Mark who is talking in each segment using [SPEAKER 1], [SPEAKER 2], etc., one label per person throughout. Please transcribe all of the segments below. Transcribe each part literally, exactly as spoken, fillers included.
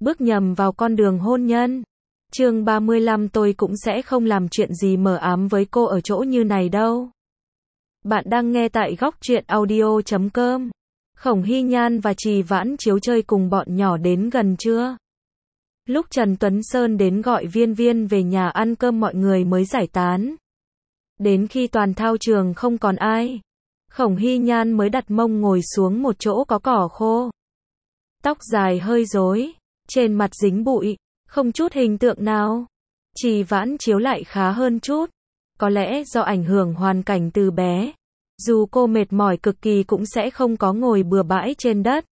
[SPEAKER 1] bước nhầm vào con đường hôn nhân. Chương ba mươi lăm tôi cũng sẽ không làm chuyện gì mờ ám với cô ở chỗ như này đâu. Bạn đang nghe tại góc truyện audio chấm com. Khổng Hy Nhan và Trì Vãn Chiếu chơi cùng bọn nhỏ đến gần trưa. Lúc Trần Tuấn Sơn đến gọi Viên Viên về nhà ăn cơm mọi người mới giải tán. Đến khi toàn thao trường không còn ai, Khổng Hy Nhan mới đặt mông ngồi xuống một chỗ có cỏ khô. Tóc dài hơi rối, trên mặt dính bụi, không chút hình tượng nào. Trì Vãn Chiếu lại khá hơn chút, có lẽ do ảnh hưởng hoàn cảnh từ bé. Dù cô mệt mỏi cực kỳ cũng sẽ không có ngồi bừa bãi trên đất,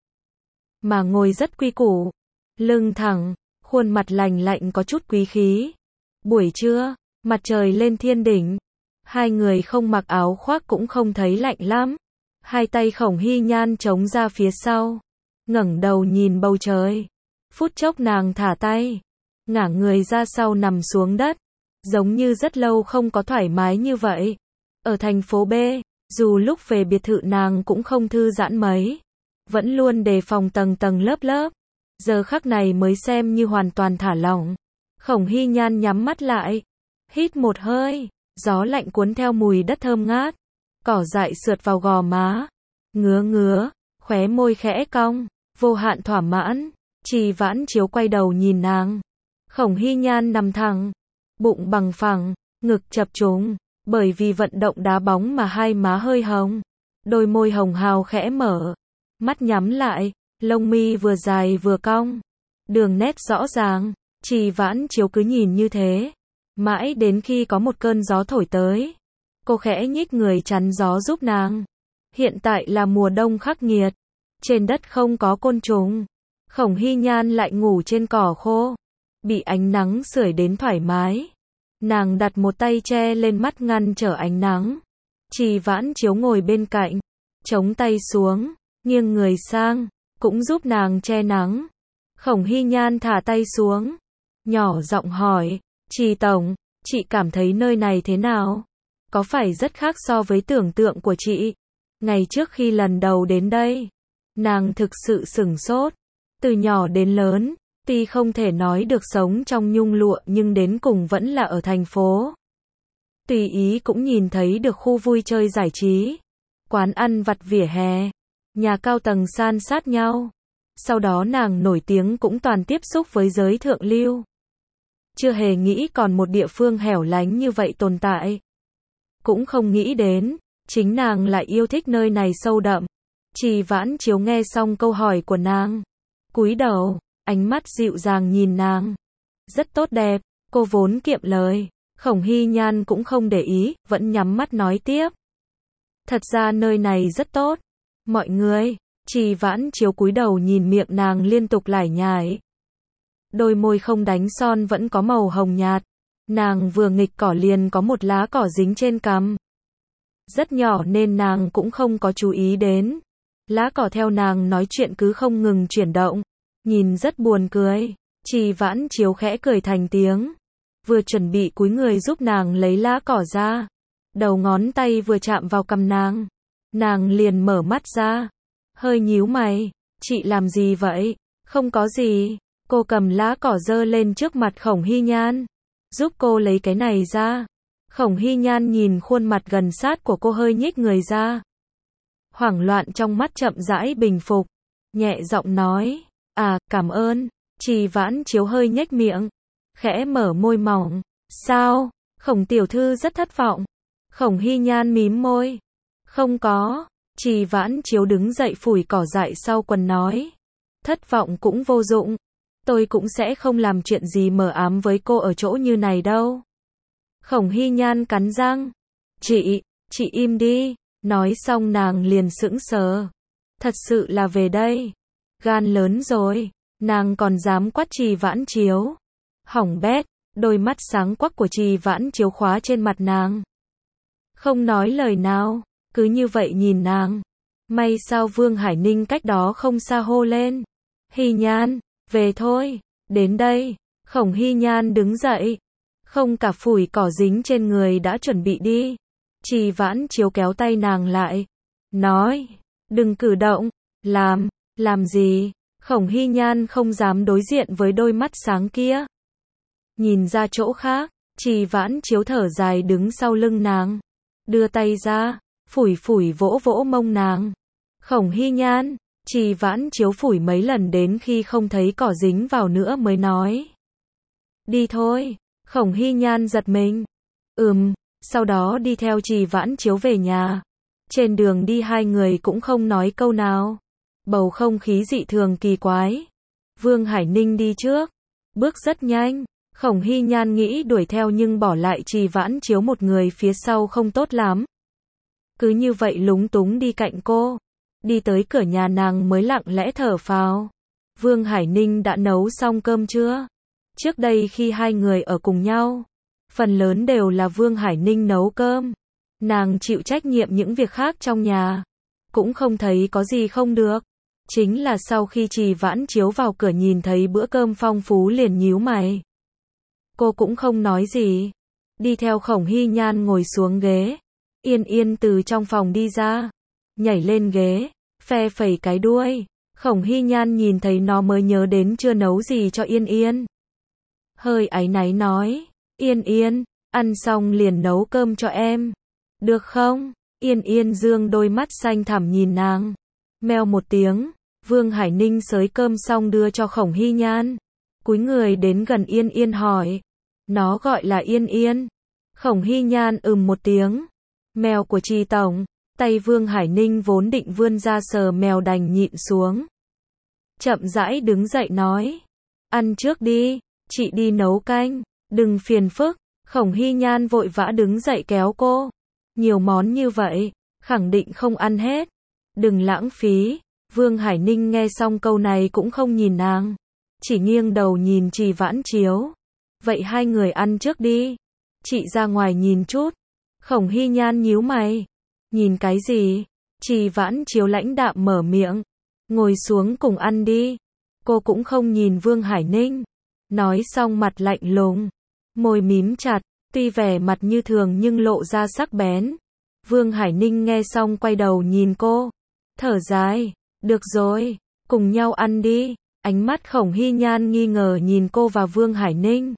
[SPEAKER 1] mà ngồi rất quy củ, lưng thẳng, khuôn mặt lành lạnh có chút quý khí. Buổi trưa, mặt trời lên thiên đỉnh, hai người không mặc áo khoác cũng không thấy lạnh lắm. Hai tay Khổng Hy Nhan chống ra phía sau, ngẩng đầu nhìn bầu trời. Phút chốc nàng thả tay, ngả người ra sau nằm xuống đất, giống như rất lâu không có thoải mái như vậy. Ở thành phố B, dù lúc về biệt thự nàng cũng không thư giãn mấy, vẫn luôn đề phòng tầng tầng lớp lớp. Giờ khắc này mới xem như hoàn toàn thả lỏng. Khổng Hy Nhan nhắm mắt lại, hít một hơi, gió lạnh cuốn theo mùi đất thơm ngát, cỏ dại sượt vào gò má, ngứa ngứa, khóe môi khẽ cong, vô hạn thỏa mãn. Trì Vãn Chiếu quay đầu nhìn nàng. Khổng Hy Nhan nằm thẳng, bụng bằng phẳng, ngực chập trùng, bởi vì vận động đá bóng mà hai má hơi hồng, đôi môi hồng hào khẽ mở, mắt nhắm lại, lông mi vừa dài vừa cong, đường nét rõ ràng. Trì Vãn Chiếu cứ nhìn như thế, mãi đến khi có một cơn gió thổi tới, cô khẽ nhích người chắn gió giúp nàng. Hiện tại là mùa đông khắc nghiệt, trên đất không có côn trùng. Khổng Hy Nhan lại ngủ trên cỏ khô, bị ánh nắng sưởi đến thoải mái. Nàng đặt một tay che lên mắt ngăn trở ánh nắng. Trì Vãn Chiếu ngồi bên cạnh, chống tay xuống, nghiêng người sang, cũng giúp nàng che nắng. Khổng Hy Nhan thả tay xuống, nhỏ giọng hỏi, Trì tổng, chị cảm thấy nơi này thế nào? Có phải rất khác so với tưởng tượng của chị? Ngày trước khi lần đầu đến đây, nàng thực sự sửng sốt. Từ nhỏ đến lớn, tuy không thể nói được sống trong nhung lụa nhưng đến cùng vẫn là ở thành phố. Tùy ý cũng nhìn thấy được khu vui chơi giải trí, quán ăn vặt vỉa hè, nhà cao tầng san sát nhau. Sau đó nàng nổi tiếng cũng toàn tiếp xúc với giới thượng lưu. Chưa hề nghĩ còn một địa phương hẻo lánh như vậy tồn tại. Cũng không nghĩ đến, chính nàng lại yêu thích nơi này sâu đậm. Trì Vãn Chiếu nghe xong câu hỏi của nàng, cúi đầu, ánh mắt dịu dàng nhìn nàng. Rất tốt đẹp, cô vốn kiệm lời. Khổng Hy Nhan cũng không để ý, vẫn nhắm mắt nói tiếp. Thật ra nơi này rất tốt. Mọi người, Trì Vãn Chiếu cúi đầu nhìn miệng nàng liên tục lải nhải. Đôi môi không đánh son vẫn có màu hồng nhạt. Nàng vừa nghịch cỏ liền có một lá cỏ dính trên cằm. Rất nhỏ nên nàng cũng không có chú ý đến. Lá cỏ theo nàng nói chuyện cứ không ngừng chuyển động, nhìn rất buồn cười. Trì Vãn Chiếu khẽ cười thành tiếng, vừa chuẩn bị cúi người giúp nàng lấy lá cỏ ra, đầu ngón tay vừa chạm vào cằm nàng, nàng liền mở mắt ra, hơi nhíu mày, chị làm gì vậy? Không có gì. Cô cầm lá cỏ giơ lên trước mặt Khổng Hy Nhan, giúp cô lấy cái này ra. Khổng Hy Nhan nhìn khuôn mặt gần sát của cô hơi nhích người ra. Hoảng loạn trong mắt chậm rãi bình phục, nhẹ giọng nói, à, cảm ơn. Trì Vãn Chiếu hơi nhếch miệng, khẽ mở môi mỏng, sao? Khổng tiểu thư rất thất vọng. Khổng Hy Nhan mím môi, không có. Trì Vãn Chiếu đứng dậy phủi cỏ dại sau quần nói, thất vọng cũng vô dụng. Tôi cũng sẽ không làm chuyện gì mờ ám với cô ở chỗ như này đâu. Khổng Hy Nhan cắn răng, chị, chị im đi. Nói xong nàng liền sững sờ. Thật sự là về đây. Gan lớn rồi. Nàng còn dám quát Trì Vãn Chiếu. Hỏng bét. Đôi mắt sáng quắc của Trì Vãn Chiếu khóa trên mặt nàng. Không nói lời nào, cứ như vậy nhìn nàng. May sao Vương Hải Ninh cách đó không xa hô lên, Hy Nhan, về thôi. Đến đây. Khổng Hy Nhan đứng dậy, không cả phủi cỏ dính trên người đã chuẩn bị đi. Trì Vãn Chiếu kéo tay nàng lại, nói, đừng cử động. Làm, làm gì? Khổng Hy Nhan không dám đối diện với đôi mắt sáng kia. Nhìn ra chỗ khác, Trì Vãn Chiếu thở dài đứng sau lưng nàng. Đưa tay ra, phủi phủi vỗ vỗ mông nàng. Khổng Hy Nhan, Trì Vãn Chiếu phủi mấy lần đến khi không thấy cỏ dính vào nữa mới nói. Đi thôi. Khổng Hy Nhan giật mình. Ừm, sau đó đi theo Trì Vãn Chiếu về nhà. Trên đường đi hai người cũng không nói câu nào. Bầu không khí dị thường kỳ quái. Vương Hải Ninh đi trước, bước rất nhanh. Khổng Hy Nhan nghĩ đuổi theo nhưng bỏ lại Trì Vãn Chiếu một người phía sau không tốt lắm. Cứ như vậy lúng túng đi cạnh cô. Đi tới cửa nhà nàng mới lặng lẽ thở phào. Vương Hải Ninh đã nấu xong cơm chưa? Trước đây khi hai người ở cùng nhau, phần lớn đều là Vương Hải Ninh nấu cơm. Nàng chịu trách nhiệm những việc khác trong nhà. Cũng không thấy có gì không được. Chính là sau khi Trì Vãn Chiếu vào cửa nhìn thấy bữa cơm phong phú liền nhíu mày. Cô cũng không nói gì. Đi theo Khổng Hy Nhan ngồi xuống ghế. Yên Yên từ trong phòng đi ra. Nhảy lên ghế, phe phẩy cái đuôi. Khổng Hy Nhan nhìn thấy nó mới nhớ đến chưa nấu gì cho Yên Yên. Hơi áy náy nói. Yên Yên, ăn xong liền nấu cơm cho em. Được không? Yên Yên dương đôi mắt xanh thẳm nhìn nàng. Meo một tiếng, Vương Hải Ninh xới cơm xong đưa cho Khổng Hy Nhan. Cúi người đến gần Yên Yên hỏi. Nó gọi là Yên Yên. Khổng Hy Nhan ừm một tiếng. Mèo của Trì tổng. Tay Vương Hải Ninh vốn định vươn ra sờ mèo đành nhịn xuống. Chậm rãi đứng dậy nói. Ăn trước đi, chị đi nấu canh. Đừng phiền phức. Khổng Hy Nhan vội vã đứng dậy kéo cô. Nhiều món như vậy, khẳng định không ăn hết. Đừng lãng phí. Vương Hải Ninh nghe xong câu này cũng không nhìn nàng. Chỉ nghiêng đầu nhìn Trì Vãn Chiếu. Vậy hai người ăn trước đi. Chị ra ngoài nhìn chút. Khổng Hy Nhan nhíu mày. Nhìn cái gì? Trì Vãn Chiếu lãnh đạm mở miệng. Ngồi xuống cùng ăn đi. Cô cũng không nhìn Vương Hải Ninh. Nói xong mặt lạnh lùng. Môi mím chặt. Tuy vẻ mặt như thường nhưng lộ ra sắc bén. Vương Hải Ninh nghe xong quay đầu nhìn cô. Thở dài. Được rồi. Cùng nhau ăn đi. Ánh mắt Khổng Hy Nhan nghi ngờ nhìn cô và Vương Hải Ninh.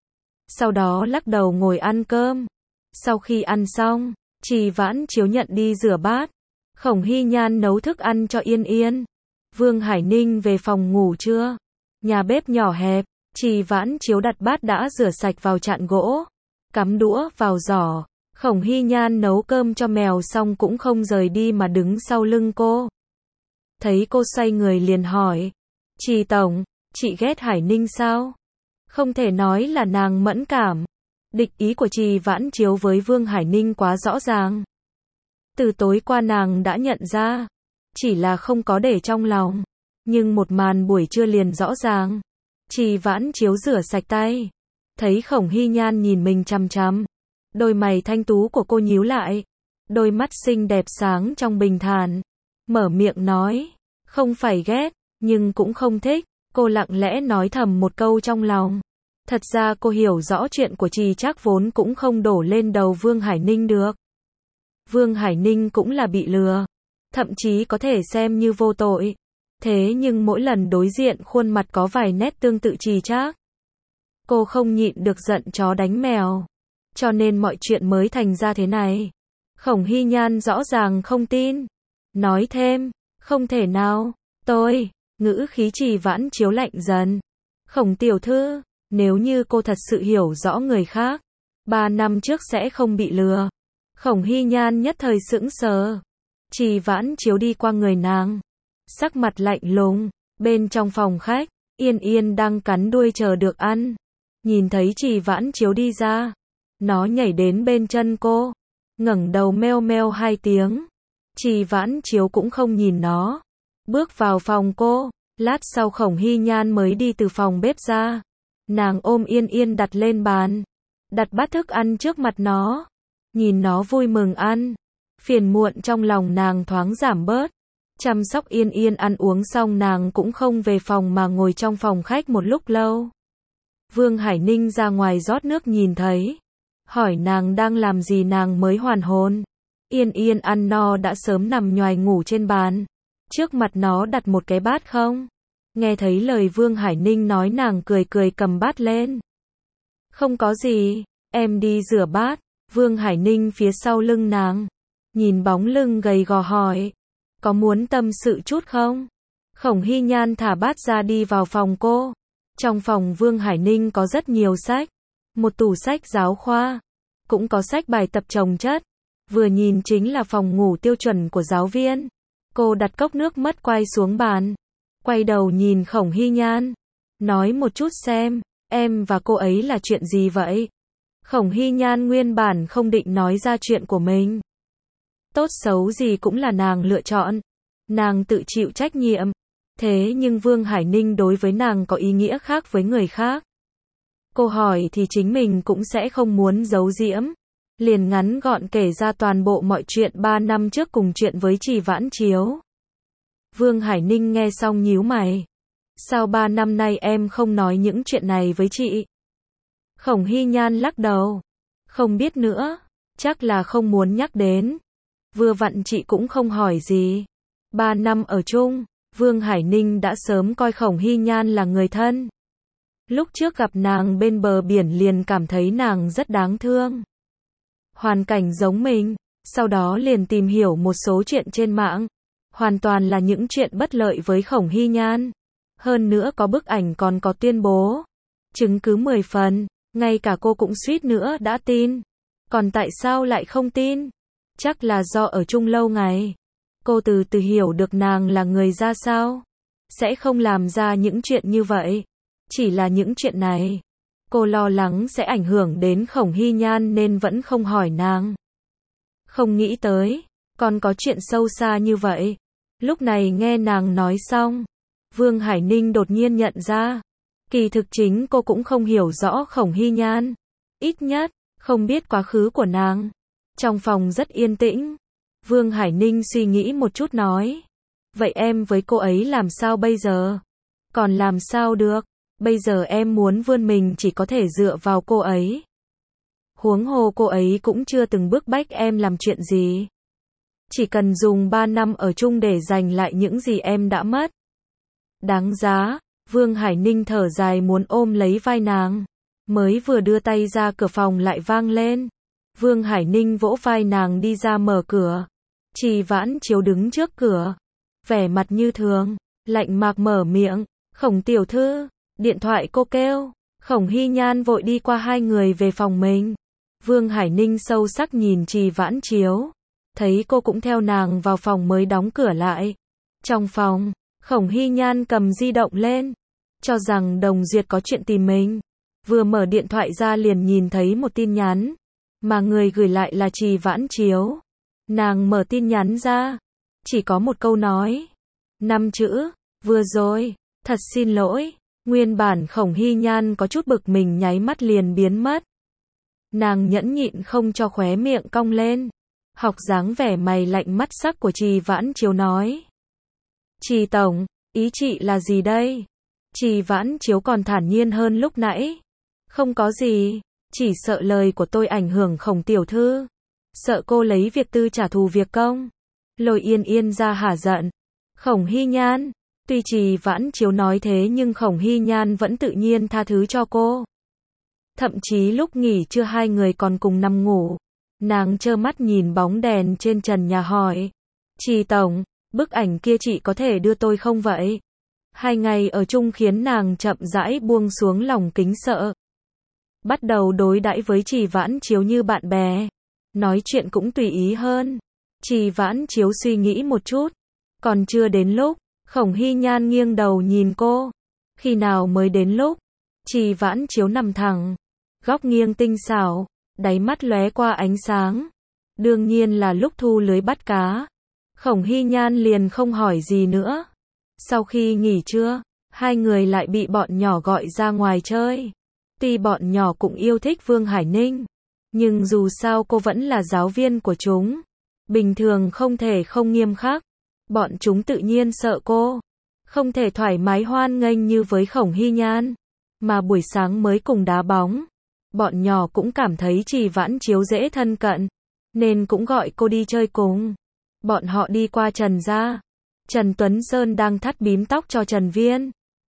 [SPEAKER 1] Sau đó lắc đầu ngồi ăn cơm. Sau khi ăn xong, Trì Vãn Chiếu nhận đi rửa bát. Khổng Hy Nhan nấu thức ăn cho Yên Yên. Vương Hải Ninh về phòng ngủ trưa. Nhà bếp nhỏ hẹp, Trì Vãn Chiếu đặt bát đã rửa sạch vào chạn gỗ. Cắm đũa vào giỏ. Khổng Hy Nhan nấu cơm cho mèo xong cũng không rời đi mà đứng sau lưng cô. Thấy cô xoay người liền hỏi. Trì tổng, chị ghét Hải Ninh sao? Không thể nói là nàng mẫn cảm. Địch ý của Trì Vãn Chiếu với Vương Hải Ninh quá rõ ràng. Từ tối qua nàng đã nhận ra. Chỉ là không có để trong lòng. Nhưng một màn buổi trưa liền rõ ràng. Trì Vãn Chiếu rửa sạch tay. Thấy Khổng Hy Nhan nhìn mình chằm chằm. Đôi mày thanh tú của cô nhíu lại. Đôi mắt xinh đẹp sáng trong bình thản. Mở miệng nói. Không phải ghét, nhưng cũng không thích. Cô lặng lẽ nói thầm một câu trong lòng. Thật ra cô hiểu rõ chuyện của Trì Trác vốn cũng không đổ lên đầu Vương Hải Ninh được. Vương Hải Ninh cũng là bị lừa. Thậm chí có thể xem như vô tội. Thế nhưng mỗi lần đối diện khuôn mặt có vài nét tương tự Trì Trác. Cô không nhịn được giận chó đánh mèo. Cho nên mọi chuyện mới thành ra thế này. Khổng Hy Nhan rõ ràng không tin. Nói thêm, không thể nào, tôi, ngữ khí Trì Vãn Chiếu lạnh dần. Khổng tiểu thư, nếu như cô thật sự hiểu rõ người khác, ba năm trước sẽ không bị lừa. Khổng Hy Nhan nhất thời sững sờ. Trì Vãn Chiếu đi qua người nàng. Sắc mặt lạnh lùng, bên trong phòng khách, Yên Yên đang cắn đuôi chờ được ăn. Nhìn thấy Trì Vãn Chiếu đi ra, nó nhảy đến bên chân cô, ngẩng đầu meo meo hai tiếng. Trì Vãn Chiếu cũng không nhìn nó, bước vào phòng cô. Lát sau Khổng Hy Nhan mới đi từ phòng bếp ra. Nàng ôm Yên Yên đặt lên bàn, đặt bát thức ăn trước mặt nó, nhìn nó vui mừng ăn. Phiền muộn trong lòng nàng thoáng giảm bớt. Chăm sóc Yên Yên ăn uống xong nàng cũng không về phòng mà ngồi trong phòng khách một lúc lâu. Vương Hải Ninh ra ngoài rót nước nhìn thấy, hỏi nàng đang làm gì nàng mới hoàn hồn. Yên Yên ăn no đã sớm nằm nhoài ngủ trên bàn. Trước mặt nó đặt một cái bát không Nghe thấy lời Vương Hải Ninh nói nàng cười cười cầm bát lên. Không có gì, em đi rửa bát. Vương Hải Ninh phía sau lưng nàng. Nhìn bóng lưng gầy gò hỏi. Có muốn tâm sự chút không? Khổng Hy Nhan thả bát ra đi vào phòng cô. Trong phòng Vương Hải Ninh có rất nhiều sách. Một tủ sách giáo khoa. Cũng có sách bài tập chồng chất. Vừa nhìn chính là phòng ngủ tiêu chuẩn của giáo viên. Cô đặt cốc nước mất quay xuống bàn. Quay đầu nhìn Khổng Hy Nhan. Nói một chút xem, em và cô ấy là chuyện gì vậy? Khổng Hy Nhan nguyên bản không định nói ra chuyện của mình. Tốt xấu gì cũng là nàng lựa chọn. Nàng tự chịu trách nhiệm. Thế nhưng Vương Hải Ninh đối với nàng có ý nghĩa khác với người khác. Cô hỏi thì chính mình cũng sẽ không muốn giấu giễm. Liền ngắn gọn kể ra toàn bộ mọi chuyện ba năm trước cùng chuyện với Trì Vãn Chiếu. Vương Hải Ninh nghe xong nhíu mày. Sao ba năm nay em không nói những chuyện này với chị? Khổng Hy Nhan lắc đầu. Không biết nữa. Chắc là không muốn nhắc đến. Vừa vặn chị cũng không hỏi gì. Ba năm ở chung, Vương Hải Ninh đã sớm coi Khổng Hy Nhan là người thân. Lúc trước gặp nàng bên bờ biển liền cảm thấy nàng rất đáng thương. Hoàn cảnh giống mình, sau đó liền tìm hiểu một số chuyện trên mạng. Hoàn toàn là những chuyện bất lợi với Khổng Hy Nhan. Hơn nữa có bức ảnh còn có tuyên bố. Chứng cứ mười phần, ngay cả cô cũng suýt nữa đã tin. Còn tại sao lại không tin? Chắc là do ở chung lâu ngày. Cô từ từ hiểu được nàng là người ra sao. Sẽ không làm ra những chuyện như vậy. Chỉ là những chuyện này. Cô lo lắng sẽ ảnh hưởng đến Khổng Hy Nhan nên vẫn không hỏi nàng. Không nghĩ tới, còn có chuyện sâu xa như vậy. Lúc này nghe nàng nói xong, Vương Hải Ninh đột nhiên nhận ra. Kỳ thực chính cô cũng không hiểu rõ Khổng Hy Nhan. Ít nhất, không biết quá khứ của nàng. Trong phòng rất yên tĩnh. Vương Hải Ninh suy nghĩ một chút nói. Vậy em với cô ấy làm sao bây giờ? Còn làm sao được? Bây giờ em muốn vươn mình chỉ có thể dựa vào cô ấy. Huống hồ cô ấy cũng chưa từng bức bách em làm chuyện gì. Chỉ cần dùng ba năm ở chung để giành lại những gì em đã mất. Đáng giá. Vương Hải Ninh thở dài muốn ôm lấy vai nàng. Mới vừa đưa tay ra cửa phòng lại vang lên. Vương Hải Ninh vỗ vai nàng đi ra mở cửa. Trì Vãn Chiếu đứng trước cửa. Vẻ mặt như thường. Lạnh mạc mở miệng. Khổng tiểu thư. Điện thoại cô kêu. Khổng Hy Nhan vội đi qua hai người về phòng mình. Vương Hải Ninh sâu sắc nhìn Trì Vãn Chiếu. Thấy cô cũng theo nàng vào phòng mới đóng cửa lại. Trong phòng, Khổng Hy Nhan cầm di động lên. Cho rằng Đồng Duyệt có chuyện tìm mình. Vừa mở điện thoại ra liền nhìn thấy một tin nhắn. Mà người gửi lại là Trì Vãn Chiếu. Nàng mở tin nhắn ra. Chỉ có một câu nói. Năm chữ. Vừa rồi. Thật xin lỗi. Nguyên bản Khổng Hy Nhan có chút bực mình nháy mắt liền biến mất. Nàng nhẫn nhịn không cho khóe miệng cong lên. Học dáng vẻ mày lạnh mắt sắc của Trì Vãn Chiếu nói. Trì tổng, ý chị là gì đây? Trì Vãn Chiếu còn thản nhiên hơn lúc nãy. Không có gì, chỉ sợ lời của tôi ảnh hưởng Khổng tiểu thư. Sợ cô lấy việc tư trả thù việc công. Lôi Yên Yên ra hả giận. Khổng Hy Nhan, tuy Trì Vãn Chiếu nói thế nhưng Khổng Hy Nhan vẫn tự nhiên tha thứ cho cô. Thậm chí lúc nghỉ trưa hai người còn cùng nằm ngủ. Nàng trơ mắt nhìn bóng đèn trên trần nhà hỏi. Trì tổng, bức ảnh kia chị có thể đưa tôi không vậy? Hai ngày ở chung khiến nàng chậm rãi buông xuống lòng kính sợ. Bắt đầu đối đãi với Trì Vãn Chiếu như bạn bè. Nói chuyện cũng tùy ý hơn. Trì Vãn Chiếu suy nghĩ một chút. Còn chưa đến lúc, Khổng Hy Nhan nghiêng đầu nhìn cô. Khi nào mới đến lúc? Trì Vãn Chiếu nằm thẳng. Góc nghiêng tinh xảo. Đáy mắt lóe qua ánh sáng. Đương nhiên là lúc thu lưới bắt cá. Khổng Hy Nhan liền không hỏi gì nữa. Sau khi nghỉ trưa, hai người lại bị bọn nhỏ gọi ra ngoài chơi. Tuy bọn nhỏ cũng yêu thích Vương Hải Ninh, nhưng dù sao cô vẫn là giáo viên của chúng. Bình thường không thể không nghiêm khắc. Bọn chúng tự nhiên sợ cô. Không thể thoải mái hoan nghênh như với Khổng Hy Nhan. Mà buổi sáng mới cùng đá bóng. Bọn nhỏ cũng cảm thấy Trì Vãn Chiếu dễ thân cận. Nên cũng gọi cô đi chơi cùng. Bọn họ đi qua Trần gia. Trần Tuấn Sơn đang thắt bím tóc cho Trần Viên.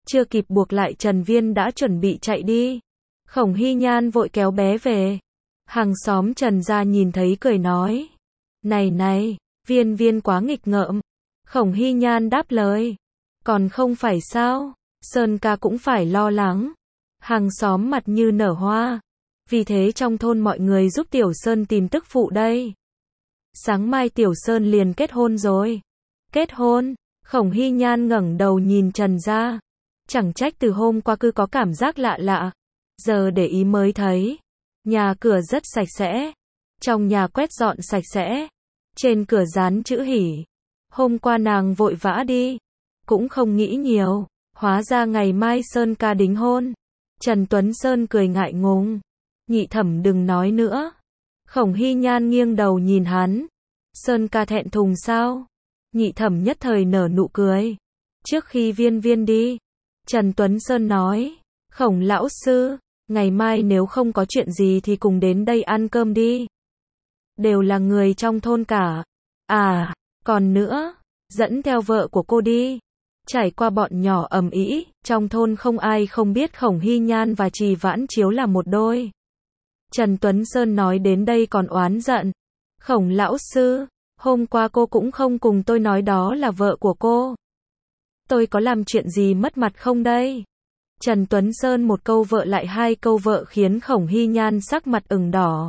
[SPEAKER 1] Chưa kịp buộc lại Trần Viên đã chuẩn bị chạy đi. Khổng Hy Nhan vội kéo bé về. Hàng xóm Trần gia nhìn thấy cười nói. Này này, Viên Viên quá nghịch ngợm. Khổng Hy Nhan đáp lời. Còn không phải sao, Sơn ca cũng phải lo lắng. Hàng xóm mặt như nở hoa. Vì thế trong thôn mọi người giúp Tiểu Sơn tìm tức phụ đây. Sáng mai Tiểu Sơn liền kết hôn rồi. Kết hôn? Khổng Hy Nhan ngẩng đầu nhìn Trần gia. Chẳng trách từ hôm qua cứ có cảm giác lạ lạ. Giờ để ý mới thấy. Nhà cửa rất sạch sẽ. Trong nhà quét dọn sạch sẽ. Trên cửa dán chữ hỉ. Hôm qua nàng vội vã đi. Cũng không nghĩ nhiều. Hóa ra ngày mai Sơn ca đính hôn. Trần Tuấn Sơn cười ngại ngùng. Nhị thẩm đừng nói nữa. Khổng Hy Nhan nghiêng đầu nhìn hắn. Sơn ca thẹn thùng sao? Nhị thẩm nhất thời nở nụ cười. Trước khi Viên Viên đi, Trần Tuấn Sơn nói. Khổng lão sư, ngày mai nếu không có chuyện gì thì cùng đến đây ăn cơm đi. Đều là người trong thôn cả. À, còn nữa, dẫn theo vợ của cô đi. Trải qua bọn nhỏ ầm ĩ, trong thôn không ai không biết Khổng Hy Nhan và Trì Vãn Chiếu là một đôi. Trần Tuấn Sơn nói đến đây còn oán giận. Khổng lão sư, hôm qua cô cũng không cùng tôi nói đó là vợ của cô. Tôi có làm chuyện gì mất mặt không đây? Trần Tuấn Sơn một câu vợ lại hai câu vợ khiến Khổng Hy Nhan sắc mặt ửng đỏ.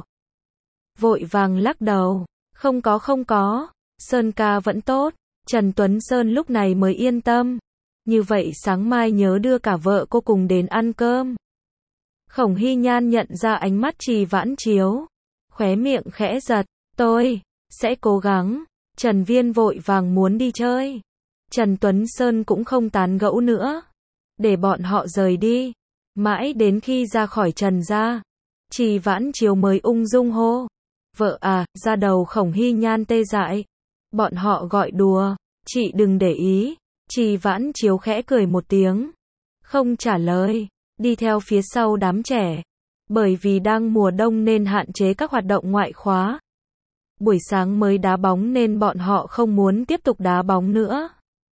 [SPEAKER 1] Vội vàng lắc đầu. Không có không có. Sơn ca vẫn tốt. Trần Tuấn Sơn lúc này mới yên tâm. Như vậy sáng mai nhớ đưa cả vợ cô cùng đến ăn cơm. Khổng Hy Nhan nhận ra ánh mắt Trì Vãn Chiếu. Khóe miệng khẽ giật. Tôi sẽ cố gắng. Trần Viên vội vàng muốn đi chơi. Trần Tuấn Sơn cũng không tán gẫu nữa. Để bọn họ rời đi. Mãi đến khi ra khỏi Trần gia, Trì Vãn Chiếu mới ung dung hô. Vợ à, ra đầu Khổng Hy Nhan tê dại. Bọn họ gọi đùa. Chị đừng để ý. Trì Vãn Chiếu khẽ cười một tiếng. Không trả lời. Đi theo phía sau đám trẻ. Bởi vì đang mùa đông nên hạn chế các hoạt động ngoại khóa. Buổi sáng mới đá bóng nên bọn họ không muốn tiếp tục đá bóng nữa.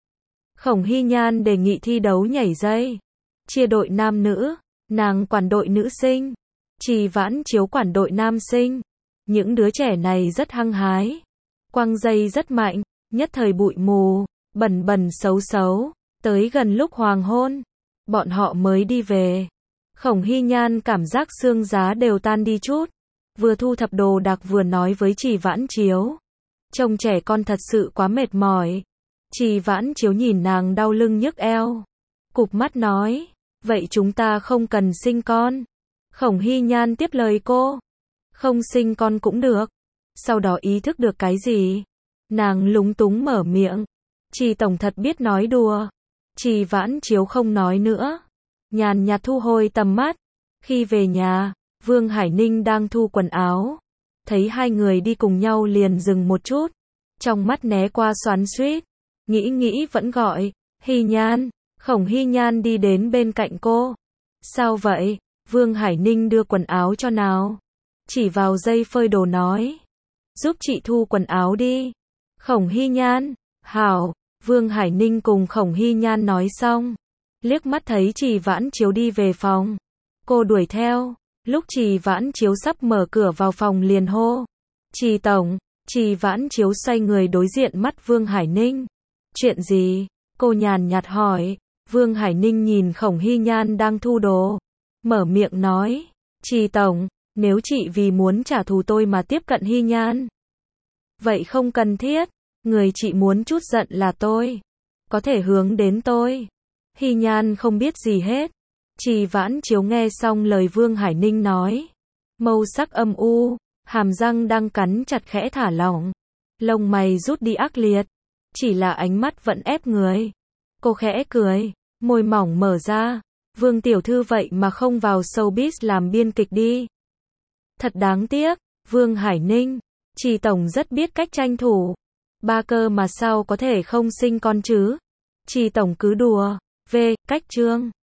[SPEAKER 1] Khổng Hy Nhan đề nghị thi đấu nhảy dây. Chia đội nam nữ. Nàng quản đội nữ sinh. Trì Vãn Chiếu quản đội nam sinh. Những đứa trẻ này rất hăng hái. Quăng dây rất mạnh. Nhất thời bụi mù. Bẩn bẩn xấu xấu. Tới gần lúc hoàng hôn. Bọn họ mới đi về. Khổng Hy Nhan cảm giác xương giá đều tan đi chút. Vừa thu thập đồ đạc vừa nói với Trì Vãn Chiếu. Trông trẻ con thật sự quá mệt mỏi. Trì Vãn Chiếu nhìn nàng đau lưng nhức eo. Cụp mắt nói. Vậy chúng ta không cần sinh con. Khổng Hy Nhan tiếp lời cô. Không sinh con cũng được. Sau đó ý thức được cái gì. Nàng lúng túng mở miệng. Trì tổng thật biết nói đùa. Trì Vãn Chiếu không nói nữa. Nhàn nhạt thu hồi tầm mắt. Khi về nhà, Vương Hải Ninh đang thu quần áo. Thấy hai người đi cùng nhau liền dừng một chút. Trong mắt né qua xoắn xuýt. Nghĩ nghĩ vẫn gọi. Hy Nhan. Khổng Hy Nhan đi đến bên cạnh cô. Sao vậy? Vương Hải Ninh đưa quần áo cho nào. Chỉ vào dây phơi đồ nói. Giúp chị thu quần áo đi. Khổng Hy Nhan. Hảo. Vương Hải Ninh cùng Khổng Hy Nhan nói xong. Liếc mắt thấy Trì Vãn Chiếu đi về phòng. Cô đuổi theo. Lúc Trì Vãn Chiếu sắp mở cửa vào phòng liền hô. Trì tổng. Trì Vãn Chiếu xoay người đối diện mắt Vương Hải Ninh. Chuyện gì? Cô nhàn nhạt hỏi. Vương Hải Ninh nhìn Khổng Hy Nhan đang thu đồ. Mở miệng nói. Trì tổng, nếu chị vì muốn trả thù tôi mà tiếp cận Hy Nhan. Vậy không cần thiết. Người chị muốn chút giận là tôi. Có thể hướng đến tôi. Hy Nhan không biết gì hết. Trì Vãn Chiếu nghe xong lời Vương Hải Ninh nói. Màu sắc âm u. Hàm răng đang cắn chặt khẽ thả lỏng. Lông mày rút đi ác liệt. Chỉ là ánh mắt vẫn ép người. Cô khẽ cười. Môi mỏng mở ra. Vương tiểu thư vậy mà không vào showbiz làm biên kịch đi. Thật đáng tiếc. Vương Hải Ninh. Trì tổng rất biết cách tranh thủ. Ba cơ mà sao có thể không sinh con chứ. Trì tổng cứ đùa. V. Cách chương.